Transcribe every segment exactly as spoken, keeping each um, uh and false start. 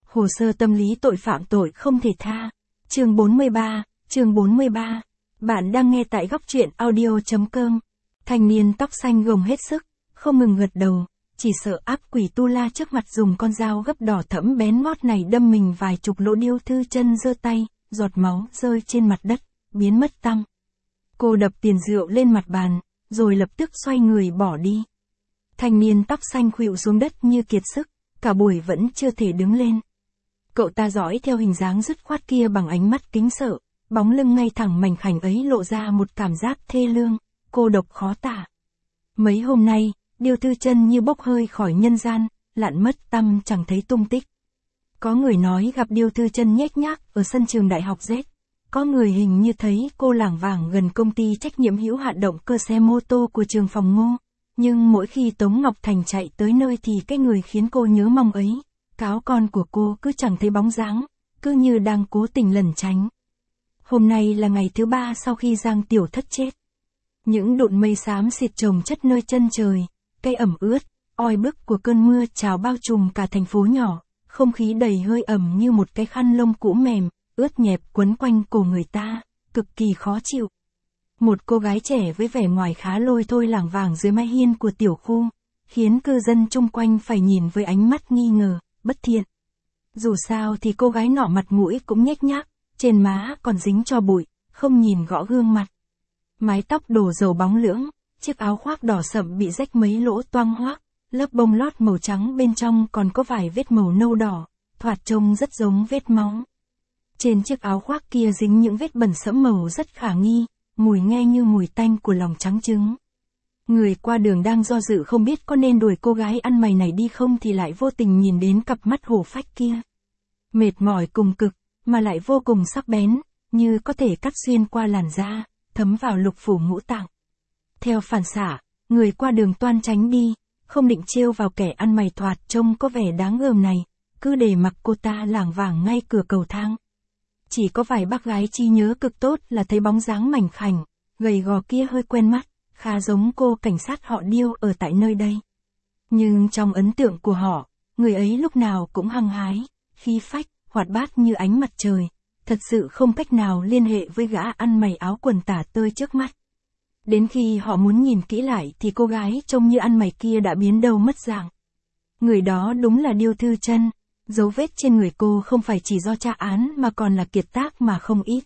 Hồ sơ tâm lý tội phạm tội không thể tha. Chương bốn mươi ba, chương bốn mươi ba. Bạn đang nghe tại góc truyện audio.com. Thanh niên tóc xanh gồng hết sức, không ngừng gật đầu, chỉ sợ áp quỷ tu la trước mặt dùng con dao gấp đỏ thẫm bén ngót này đâm mình vài chục lỗ. Điêu Thư Chân giơ tay, giọt máu rơi trên mặt đất, biến mất tăm. Cô đập tiền rượu lên mặt bàn, rồi lập tức xoay người bỏ đi. Thanh niên tóc xanh khuỵu xuống đất như kiệt sức, cả buổi vẫn chưa thể đứng lên. Cậu ta dõi theo hình dáng dứt khoát kia bằng ánh mắt kính sợ, bóng lưng ngay thẳng mảnh khảnh ấy lộ ra một cảm giác thê lương, cô độc khó tả. Mấy hôm nay, Điêu Thư Chân như bốc hơi khỏi nhân gian, lặn mất tăm chẳng thấy tung tích. Có người nói gặp Điêu Thư Chân nhếch nhác ở sân trường đại học Z. Có người hình như thấy cô lảng vảng gần công ty trách nhiệm hữu hạn động cơ xe mô tô của trường phòng Ngô. Nhưng mỗi khi Tống Ngọc Thành chạy tới nơi thì cái người khiến cô nhớ mong ấy, cáo con của cô cứ chẳng thấy bóng dáng, cứ như đang cố tình lẩn tránh. Hôm nay là ngày thứ ba sau khi Giang Tiểu Thất chết. Những đụn mây xám xịt chồng chất nơi chân trời, cây ẩm ướt, oi bức của cơn mưa trào bao trùm cả thành phố nhỏ, không khí đầy hơi ẩm như một cái khăn lông cũ mềm, ướt nhẹp quấn quanh cổ người ta, cực kỳ khó chịu. Một cô gái trẻ với vẻ ngoài khá lôi thôi lảng vảng dưới mái hiên của tiểu khu, khiến cư dân chung quanh phải nhìn với ánh mắt nghi ngờ, bất thiện. Dù sao thì cô gái nọ mặt mũi cũng nhếch nhác, trên má còn dính cho bụi, không nhìn rõ gương mặt. Mái tóc đổ dầu bóng lưỡng, chiếc áo khoác đỏ sậm bị rách mấy lỗ toang hoác, lớp bông lót màu trắng bên trong còn có vài vết màu nâu đỏ, thoạt trông rất giống vết máu. Trên chiếc áo khoác kia dính những vết bẩn sẫm màu rất khả nghi, mùi nghe như mùi tanh của lòng trắng trứng. Người qua đường đang do dự không biết có nên đuổi cô gái ăn mày này đi không thì lại vô tình nhìn đến cặp mắt hổ phách kia. Mệt mỏi cùng cực, mà lại vô cùng sắc bén, như có thể cắt xuyên qua làn da, thấm vào lục phủ ngũ tạng. Theo phản xạ, người qua đường toan tránh đi, không định trêu vào kẻ ăn mày thoạt trông có vẻ đáng gờm này, cứ để mặc cô ta lảng vảng ngay cửa cầu thang. Chỉ có vài bác gái trí nhớ cực tốt là thấy bóng dáng mảnh khảnh, gầy gò kia hơi quen mắt, khá giống cô cảnh sát họ Điêu ở tại nơi đây. Nhưng trong ấn tượng của họ, người ấy lúc nào cũng hăng hái, khí phách, hoạt bát như ánh mặt trời, thật sự không cách nào liên hệ với gã ăn mày áo quần tả tơi trước mắt. Đến khi họ muốn nhìn kỹ lại thì cô gái trông như ăn mày kia đã biến đâu mất dạng. Người đó đúng là Điêu Thư Chân. Dấu vết trên người cô không phải chỉ do tra án mà còn là kiệt tác mà không ít.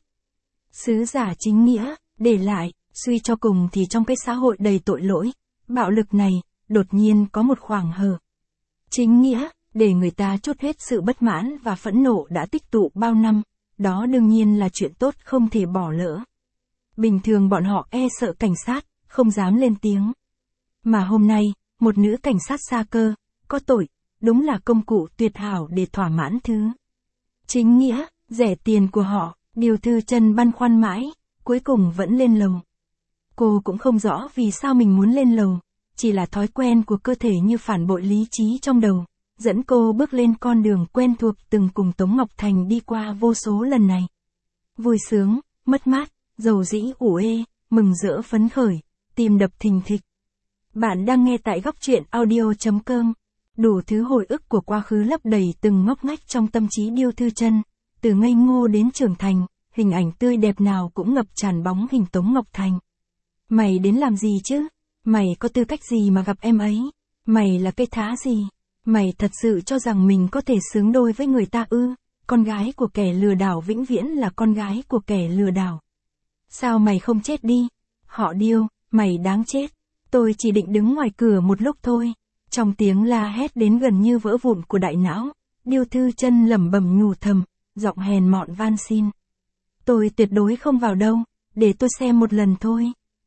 Sứ giả chính nghĩa, để lại, suy cho cùng thì trong cái xã hội đầy tội lỗi, bạo lực này, đột nhiên có một khoảng hở. Chính nghĩa, để người ta trút hết sự bất mãn và phẫn nộ đã tích tụ bao năm, đó đương nhiên là chuyện tốt không thể bỏ lỡ. Bình thường bọn họ e sợ cảnh sát, không dám lên tiếng. Mà hôm nay, một nữ cảnh sát xa cơ, có tội, đúng là công cụ tuyệt hảo để thỏa mãn thứ chính nghĩa, rẻ tiền của họ. Điêu Thư Chân băn khoăn mãi, cuối cùng vẫn lên lầu. Cô cũng không rõ vì sao mình muốn lên lầu, chỉ là thói quen của cơ thể như phản bội lý trí trong đầu, dẫn cô bước lên con đường quen thuộc từng cùng Tống Ngọc Thành đi qua vô số lần này. Vui sướng, mất mát, dầu dĩ ủ ê, mừng rỡ phấn khởi, tim đập thình thịch. Bạn đang nghe tại góc truyện audio.com. Đủ thứ hồi ức của quá khứ lấp đầy từng ngóc ngách trong tâm trí Điêu Thư Chân, từ ngây ngô đến trưởng thành, hình ảnh tươi đẹp nào cũng ngập tràn bóng hình Tống Ngọc Thành. Mày đến làm gì chứ? Mày có tư cách gì mà gặp em ấy? Mày là cái thá gì? Mày thật sự cho rằng mình có thể xứng đôi với người ta ư? Con gái của kẻ lừa đảo vĩnh viễn là con gái của kẻ lừa đảo. Sao mày không chết đi? Họ Điêu, mày đáng chết. Tôi chỉ định đứng ngoài cửa một lúc thôi. Trong tiếng la hét đến gần như vỡ vụn của đại não, Điêu Thư Chân lẩm bẩm nhủ thầm, giọng hèn mọn van xin. Tôi tuyệt đối không vào đâu, để tôi xem một lần thôi.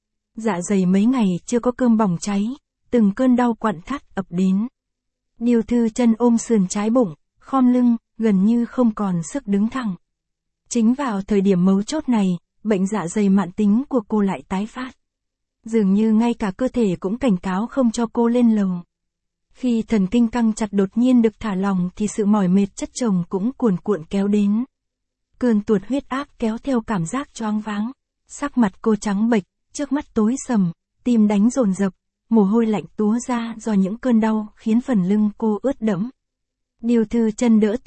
Dạ dày mấy ngày chưa có cơm bỏng cháy, từng cơn đau quặn thắt ập đến. Điêu Thư Chân ôm sườn trái bụng, khom lưng, gần như không còn sức đứng thẳng. Chính vào thời điểm mấu chốt này, bệnh dạ dày mãn tính của cô lại tái phát. Dường như ngay cả cơ thể cũng cảnh cáo không cho cô lên lầu. Khi thần kinh căng chặt đột nhiên được thả lỏng thì sự mỏi mệt chất chồng cũng cuồn cuộn kéo đến. Cơn tuột huyết áp kéo theo cảm giác choáng váng. Sắc mặt cô trắng bệch, trước mắt tối sầm, tim đánh dồn dập, mồ hôi lạnh túa ra do những cơn đau khiến phần lưng cô ướt đẫm. Điêu Thư Chân đỡ tường,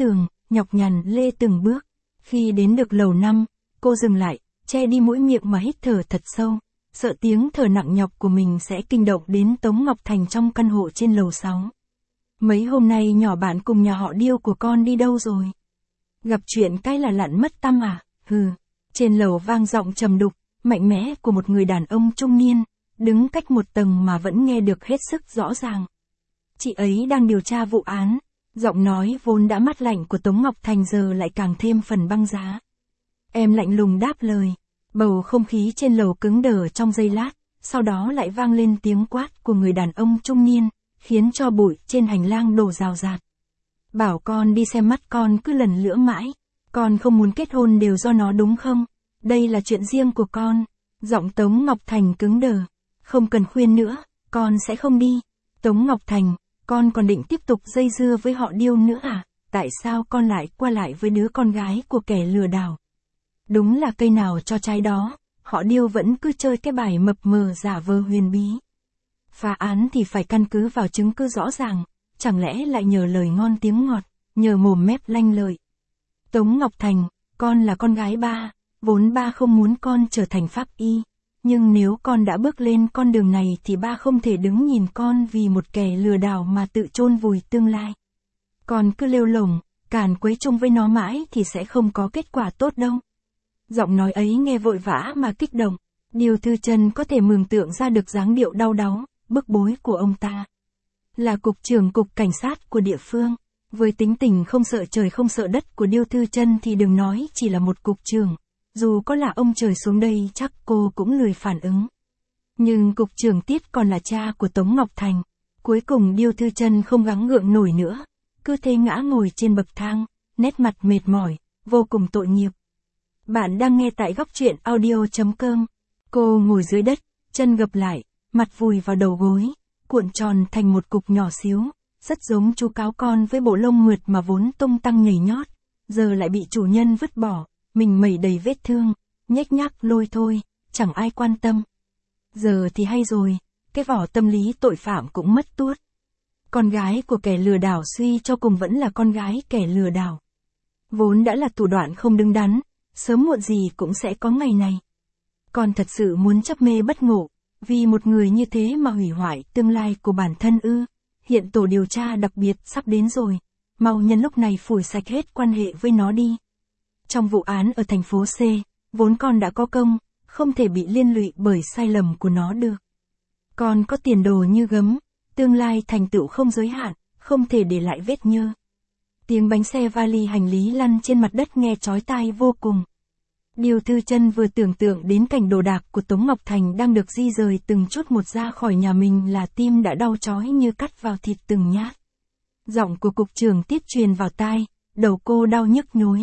nhọc nhằn lê từng bước. Khi đến được lầu năm, cô dừng lại, che đi mũi miệng mà hít thở thật sâu, sợ tiếng thở nặng nhọc của mình sẽ kinh động đến Tống Ngọc Thành trong căn hộ trên lầu sáu. Mấy hôm nay nhỏ bạn cùng nhà họ Điêu của con đi đâu rồi? Gặp chuyện cái là lặn mất tăm à? Hừ. Trên lầu vang giọng trầm đục, mạnh mẽ của một người đàn ông trung niên, đứng cách một tầng mà vẫn nghe được hết sức rõ ràng. Chị ấy đang điều tra vụ án. Giọng nói vốn đã mát lạnh của Tống Ngọc Thành giờ lại càng thêm phần băng giá. Em lạnh lùng đáp lời. Bầu không khí trên lầu cứng đờ trong giây lát, sau đó lại vang lên tiếng quát của người đàn ông trung niên, khiến cho bụi trên hành lang đổ rào rạt. Bảo con đi xem mắt con cứ lần lữa mãi. Con không muốn kết hôn đều do nó đúng không? Đây là chuyện riêng của con. Giọng Tống Ngọc Thành cứng đờ. Không cần khuyên nữa, con sẽ không đi. Tống Ngọc Thành, con còn định tiếp tục dây dưa với họ Điêu nữa à? Tại sao con lại qua lại với đứa con gái của kẻ lừa đảo? Đúng là cây nào cho trái đó, họ Điêu vẫn cứ chơi cái bài mập mờ giả vờ huyền bí. Phá án thì phải căn cứ vào chứng cứ rõ ràng, chẳng lẽ lại nhờ lời ngon tiếng ngọt, nhờ mồm mép lanh lợi. Tống Ngọc Thành, con là con gái ba, vốn ba không muốn con trở thành pháp y. Nhưng nếu con đã bước lên con đường này thì ba không thể đứng nhìn con vì một kẻ lừa đảo mà tự chôn vùi tương lai. Con cứ lêu lổng, càn quấy chung với nó mãi thì sẽ không có kết quả tốt đâu. Giọng nói ấy nghe vội vã mà kích động. Điêu Thư Chân có thể mường tượng ra được dáng điệu đau đáu, bức bối của ông ta. Là cục trưởng cục cảnh sát của địa phương. Với tính tình không sợ trời không sợ đất của Điêu Thư Chân thì đừng nói chỉ là một cục trưởng. Dù có là ông trời xuống đây chắc cô cũng lười phản ứng. Nhưng cục trưởng Tiết còn là cha của Tống Ngọc Thành. Cuối cùng Điêu Thư Chân không gắng gượng nổi nữa. Cứ thế ngã ngồi trên bậc thang, nét mặt mệt mỏi, vô cùng tội nghiệp. Bạn đang nghe tại góc truyện audio chấm com. Cô ngồi dưới đất, chân gập lại, mặt vùi vào đầu gối, cuộn tròn thành một cục nhỏ xíu, rất giống chú cáo con với bộ lông mượt mà vốn tung tăng nhảy nhót, giờ lại bị chủ nhân vứt bỏ, mình mẩy đầy vết thương, nhếch nhác lôi thôi, chẳng ai quan tâm. Giờ thì hay rồi, cái vỏ tâm lý tội phạm cũng mất tuốt. Con gái của kẻ lừa đảo suy cho cùng vẫn là con gái kẻ lừa đảo. Vốn đã là thủ đoạn không đứng đắn, sớm muộn gì cũng sẽ có ngày này. Con thật sự muốn chấp mê bất ngộ, vì một người như thế mà hủy hoại tương lai của bản thân ư? Hiện tổ điều tra đặc biệt sắp đến rồi, mau nhân lúc này phủi sạch hết quan hệ với nó đi. Trong vụ án ở thành phố C, vốn con đã có công, không thể bị liên lụy bởi sai lầm của nó được. Con có tiền đồ như gấm, tương lai thành tựu không giới hạn, không thể để lại vết nhơ. Tiếng bánh xe vali hành lý lăn trên mặt đất nghe chói tai vô cùng. Điêu Thư Chân vừa tưởng tượng đến cảnh đồ đạc của Tống Ngọc Thành đang được di rời từng chút một ra khỏi nhà mình là tim đã đau chói như cắt vào thịt từng nhát. Giọng của cục trưởng Tiết truyền vào tai, đầu cô đau nhức nhối.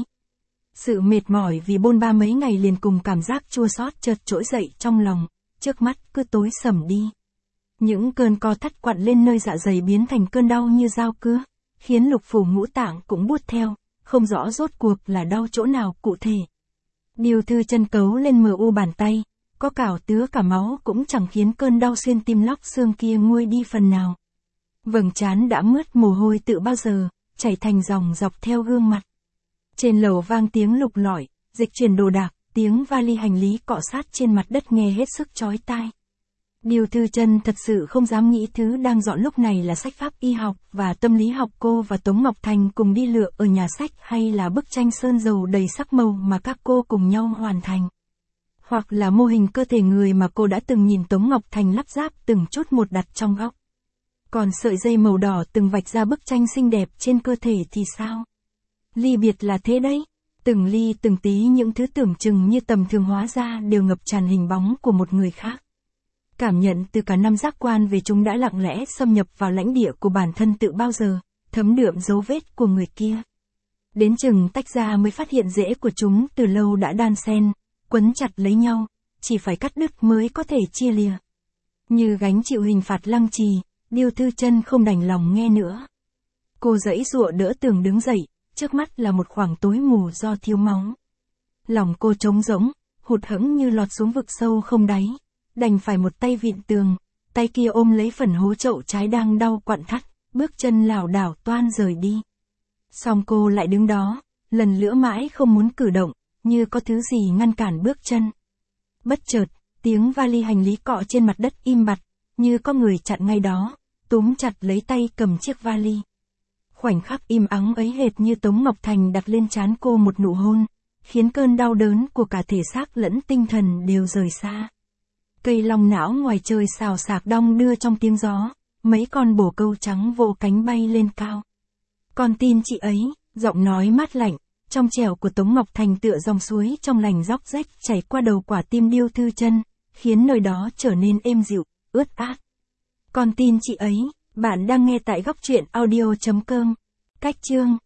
Sự mệt mỏi vì bôn ba mấy ngày liền cùng cảm giác chua xót chợt trỗi dậy trong lòng, trước mắt cứ tối sầm đi. Những cơn co thắt quặn lên nơi dạ dày biến thành cơn đau như dao cứa, khiến lục phủ ngũ tạng cũng buốt theo, không rõ rốt cuộc là đau chỗ nào cụ thể. Điêu Thư Chân cấu lên mờ u bàn tay, có cào tứa cả máu cũng chẳng khiến cơn đau xuyên tim lóc xương kia nguôi đi phần nào. Vầng trán đã mướt mồ hôi tự bao giờ, chảy thành dòng dọc theo gương mặt. Trên lầu vang tiếng lục lọi, dịch chuyển đồ đạc, tiếng vali hành lý cọ sát trên mặt đất nghe hết sức chói tai. Điêu Thư Chân thật sự không dám nghĩ thứ đang dọn lúc này là sách pháp y học và tâm lý học cô và Tống Ngọc Thành cùng đi lựa ở nhà sách hay là bức tranh sơn dầu đầy sắc màu mà các cô cùng nhau hoàn thành. Hoặc là mô hình cơ thể người mà cô đã từng nhìn Tống Ngọc Thành lắp ráp từng chút một đặt trong góc. Còn sợi dây màu đỏ từng vạch ra bức tranh xinh đẹp trên cơ thể thì sao? Ly biệt là thế đấy. Từng ly từng tí những thứ tưởng chừng như tầm thường hóa ra đều ngập tràn hình bóng của một người khác. Cảm nhận từ cả năm giác quan về chúng đã lặng lẽ xâm nhập vào lãnh địa của bản thân tự bao giờ, thấm đượm dấu vết của người kia. Đến chừng tách ra mới phát hiện rễ của chúng từ lâu đã đan xen, quấn chặt lấy nhau, chỉ phải cắt đứt mới có thể chia lìa. Như gánh chịu hình phạt lăng trì, Điêu Thư Chân không đành lòng nghe nữa. Cô giãy giụa đỡ tường đứng dậy, trước mắt là một khoảng tối mù do thiếu máu. Lòng cô trống rỗng, hụt hẫng như lọt xuống vực sâu không đáy. Đành phải một tay vịn tường, tay kia ôm lấy phần hố chậu trái đang đau quặn thắt, bước chân lảo đảo toan rời đi. Xong cô lại đứng đó, lần nữa mãi không muốn cử động, như có thứ gì ngăn cản bước chân. Bất chợt, tiếng vali hành lý cọ trên mặt đất im bặt, như có người chặn ngay đó, túm chặt lấy tay cầm chiếc vali. Khoảnh khắc im ắng ấy hệt như Tống Ngọc Thành đặt lên trán cô một nụ hôn, khiến cơn đau đớn của cả thể xác lẫn tinh thần đều rời xa. Cây long não ngoài trời xào xạc đong đưa trong tiếng gió, mấy con bồ câu trắng vỗ cánh bay lên cao. Con tin chị ấy, giọng nói mát lạnh, trong trẻo của Tống Ngọc Thành tựa dòng suối trong lành róc rách chảy qua đầu quả tim điêu thư chân, khiến nơi đó trở nên êm dịu, ướt át. Con tin chị ấy, bạn đang nghe tại góc truyện audio chấm com. Cách chương